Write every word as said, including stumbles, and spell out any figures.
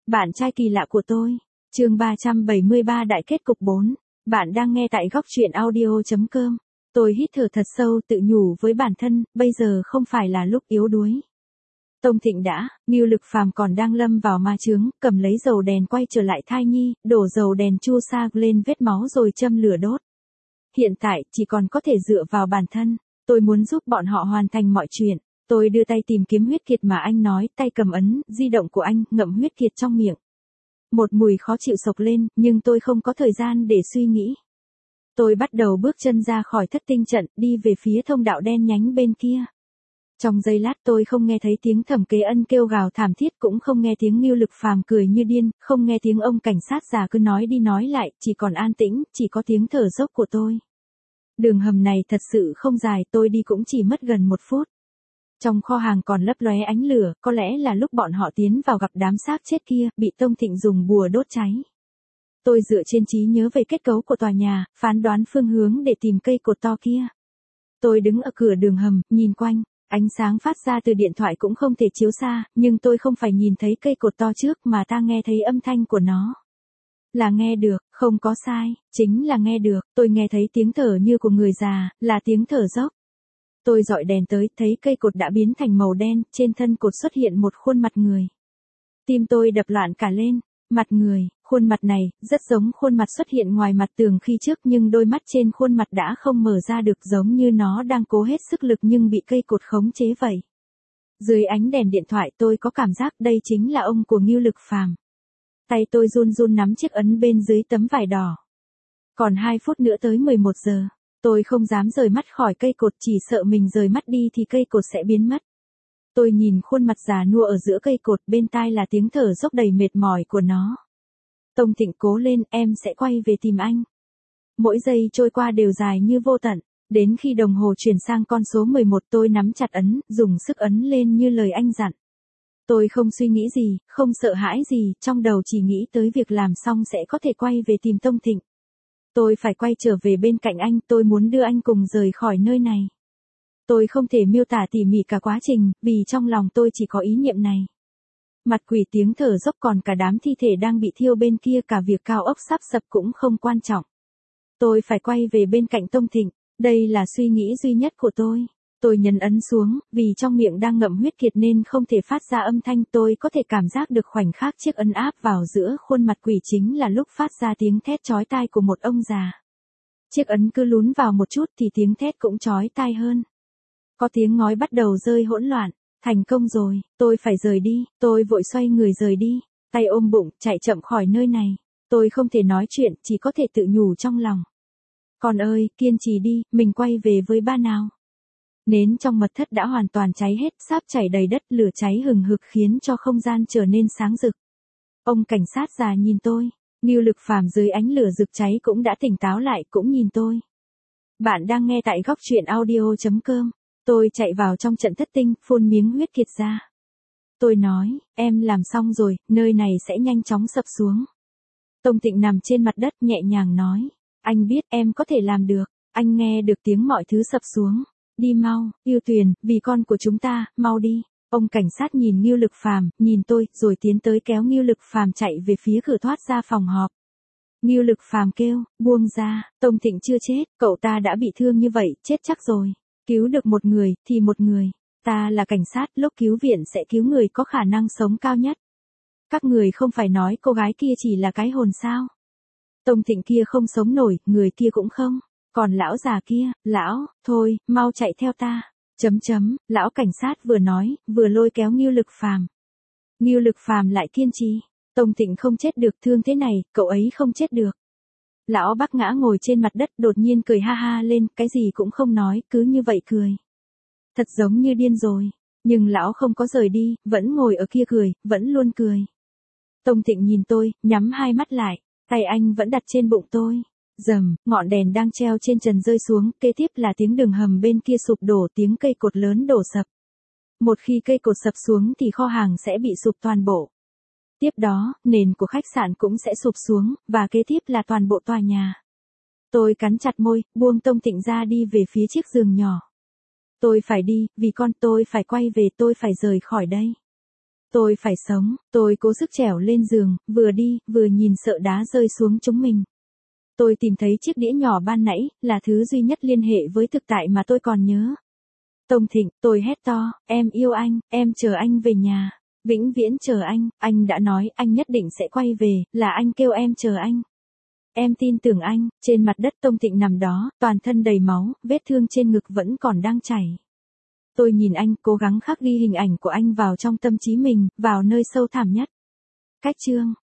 Bạn trai kỳ lạ của tôi. Chương ba trăm bảy mươi ba Đại kết cục bốn. Bạn đang nghe tại góc truyện audio chấm com. Tôi hít thở thật sâu tự nhủ với bản thân, bây giờ không phải là lúc yếu đuối. Tông Thịnh đã, Ngưu Lực Phàm còn đang lâm vào ma chướng, cầm lấy dầu đèn quay trở lại thai nhi, đổ dầu đèn chua xa lên vết máu rồi châm lửa đốt. Hiện tại, chỉ còn có thể dựa vào bản thân, tôi muốn giúp bọn họ hoàn thành mọi chuyện. Tôi đưa tay tìm kiếm huyết kiệt mà anh nói, tay cầm ấn, di động của anh, ngậm huyết kiệt trong miệng. Một mùi khó chịu sộc lên, nhưng tôi không có thời gian để suy nghĩ. Tôi bắt đầu bước chân ra khỏi thất tinh trận, đi về phía thông đạo đen nhánh bên kia. Trong giây lát tôi không nghe thấy tiếng Thẩm Kế Ân kêu gào thảm thiết, cũng không nghe tiếng Ngưu Lực Phàm cười như điên, không nghe tiếng ông cảnh sát già cứ nói đi nói lại, chỉ còn an tĩnh, chỉ có tiếng thở dốc của tôi. Đường hầm này thật sự không dài, tôi đi cũng chỉ mất gần một phút. Trong kho hàng còn lấp lóe ánh lửa, có lẽ là lúc bọn họ tiến vào gặp đám xác chết kia, bị Tông Thịnh dùng bùa đốt cháy. Tôi dựa trên trí nhớ về kết cấu của tòa nhà, phán đoán phương hướng để tìm cây cột to kia. Tôi đứng ở cửa đường hầm, nhìn quanh, ánh sáng phát ra từ điện thoại cũng không thể chiếu xa, nhưng tôi không phải nhìn thấy cây cột to trước mà ta nghe thấy âm thanh của nó. Là nghe được, không có sai, chính là nghe được, tôi nghe thấy tiếng thở như của người già, là tiếng thở dốc. Tôi dọi đèn tới, thấy cây cột đã biến thành màu đen, trên thân cột xuất hiện một khuôn mặt người. Tim tôi đập loạn cả lên, mặt người, khuôn mặt này, rất giống khuôn mặt xuất hiện ngoài mặt tường khi trước, nhưng đôi mắt trên khuôn mặt đã không mở ra được, giống như nó đang cố hết sức lực nhưng bị cây cột khống chế vậy. Dưới ánh đèn điện thoại tôi có cảm giác đây chính là ông của Ngưu Lực Phàm. Tay tôi run run nắm chiếc ấn bên dưới tấm vải đỏ. Còn hai phút nữa tới mười một giờ. Tôi không dám rời mắt khỏi cây cột, chỉ sợ mình rời mắt đi thì cây cột sẽ biến mất. Tôi nhìn khuôn mặt già nua ở giữa cây cột, bên tai là tiếng thở dốc đầy mệt mỏi của nó. Tông Thịnh cố lên, em sẽ quay về tìm anh. Mỗi giây trôi qua đều dài như vô tận. Đến khi đồng hồ chuyển sang con số mười một tôi nắm chặt ấn, dùng sức ấn lên như lời anh dặn. Tôi không suy nghĩ gì, không sợ hãi gì, trong đầu chỉ nghĩ tới việc làm xong sẽ có thể quay về tìm Tông Thịnh. Tôi phải quay trở về bên cạnh anh, tôi muốn đưa anh cùng rời khỏi nơi này. Tôi không thể miêu tả tỉ mỉ cả quá trình, vì trong lòng tôi chỉ có ý niệm này. Mặt quỷ, tiếng thở dốc, còn cả đám thi thể đang bị thiêu bên kia, cả việc cao ốc sắp sập cũng không quan trọng. Tôi phải quay về bên cạnh Tông Thịnh, đây là suy nghĩ duy nhất của tôi. Tôi nhấn ấn xuống, vì trong miệng đang ngậm huyết kiệt nên không thể phát ra âm thanh, tôi có thể cảm giác được khoảnh khắc chiếc ấn áp vào giữa khuôn mặt quỷ chính là lúc phát ra tiếng thét chói tai của một ông già. Chiếc ấn cứ lún vào một chút thì tiếng thét cũng chói tai hơn. Có tiếng ngói bắt đầu rơi hỗn loạn, thành công rồi, tôi phải rời đi, tôi vội xoay người rời đi, tay ôm bụng, chạy chậm khỏi nơi này. Tôi không thể nói chuyện, chỉ có thể tự nhủ trong lòng. Con ơi, kiên trì đi, mình quay về với ba nào. Nến trong mật thất đã hoàn toàn cháy hết, sáp chảy đầy đất, lửa cháy hừng hực khiến cho không gian trở nên sáng rực. Ông cảnh sát già nhìn tôi, Ngưu Lực Phàm dưới ánh lửa rực cháy cũng đã tỉnh táo lại, cũng nhìn tôi. Bạn đang nghe tại góc truyện audio chấm com. Tôi chạy vào trong trận thất tinh, phun miếng huyết kiệt ra. Tôi nói, em làm xong rồi, nơi này sẽ nhanh chóng sập xuống. Tông Thịnh nằm trên mặt đất nhẹ nhàng nói, anh biết em có thể làm được, anh nghe được tiếng mọi thứ sập xuống. Đi mau, Yêu Tuyền, vì con của chúng ta, mau đi. Ông cảnh sát nhìn Ngưu Lực Phàm, nhìn tôi, rồi tiến tới kéo Ngưu Lực Phàm chạy về phía cửa thoát ra phòng họp. Ngưu Lực Phàm kêu, buông ra, Tông Thịnh chưa chết, cậu ta đã bị thương như vậy, chết chắc rồi. Cứu được một người, thì một người. Ta là cảnh sát, lúc cứu viện sẽ cứu người có khả năng sống cao nhất. Các người không phải nói cô gái kia chỉ là cái hồn sao? Tông Thịnh kia không sống nổi, người kia cũng không. Còn lão già kia, lão, thôi, mau chạy theo ta. Chấm chấm, lão cảnh sát vừa nói, vừa lôi kéo Ngưu Lực Phàm. Ngưu Lực Phàm lại kiên trì. Tông Thịnh không chết được, thương thế này, cậu ấy không chết được. Lão bác ngã ngồi trên mặt đất, đột nhiên cười ha ha lên, cái gì cũng không nói, cứ như vậy cười. Thật giống như điên rồi. Nhưng lão không có rời đi, vẫn ngồi ở kia cười, vẫn luôn cười. Tông Thịnh nhìn tôi, nhắm hai mắt lại, tay anh vẫn đặt trên bụng tôi. Rầm, ngọn đèn đang treo trên trần rơi xuống, kế tiếp là tiếng đường hầm bên kia sụp đổ, tiếng cây cột lớn đổ sập. Một khi cây cột sập xuống thì kho hàng sẽ bị sụp toàn bộ. Tiếp đó, nền của khách sạn cũng sẽ sụp xuống, và kế tiếp là toàn bộ tòa nhà. Tôi cắn chặt môi, buông Tông Thịnh ra đi về phía chiếc giường nhỏ. Tôi phải đi, vì con tôi phải quay về, tôi phải rời khỏi đây. Tôi phải sống, tôi cố sức trèo lên giường, vừa đi, vừa nhìn sợ đá rơi xuống chúng mình. Tôi tìm thấy chiếc đĩa nhỏ ban nãy, là thứ duy nhất liên hệ với thực tại mà tôi còn nhớ. Tông Thịnh, tôi hét to, em yêu anh, em chờ anh về nhà. Vĩnh viễn chờ anh, anh đã nói anh nhất định sẽ quay về, là anh kêu em chờ anh. Em tin tưởng anh. Trên mặt đất Tông Thịnh nằm đó, toàn thân đầy máu, vết thương trên ngực vẫn còn đang chảy. Tôi nhìn anh, cố gắng khắc ghi hình ảnh của anh vào trong tâm trí mình, vào nơi sâu thẳm nhất. Cách chương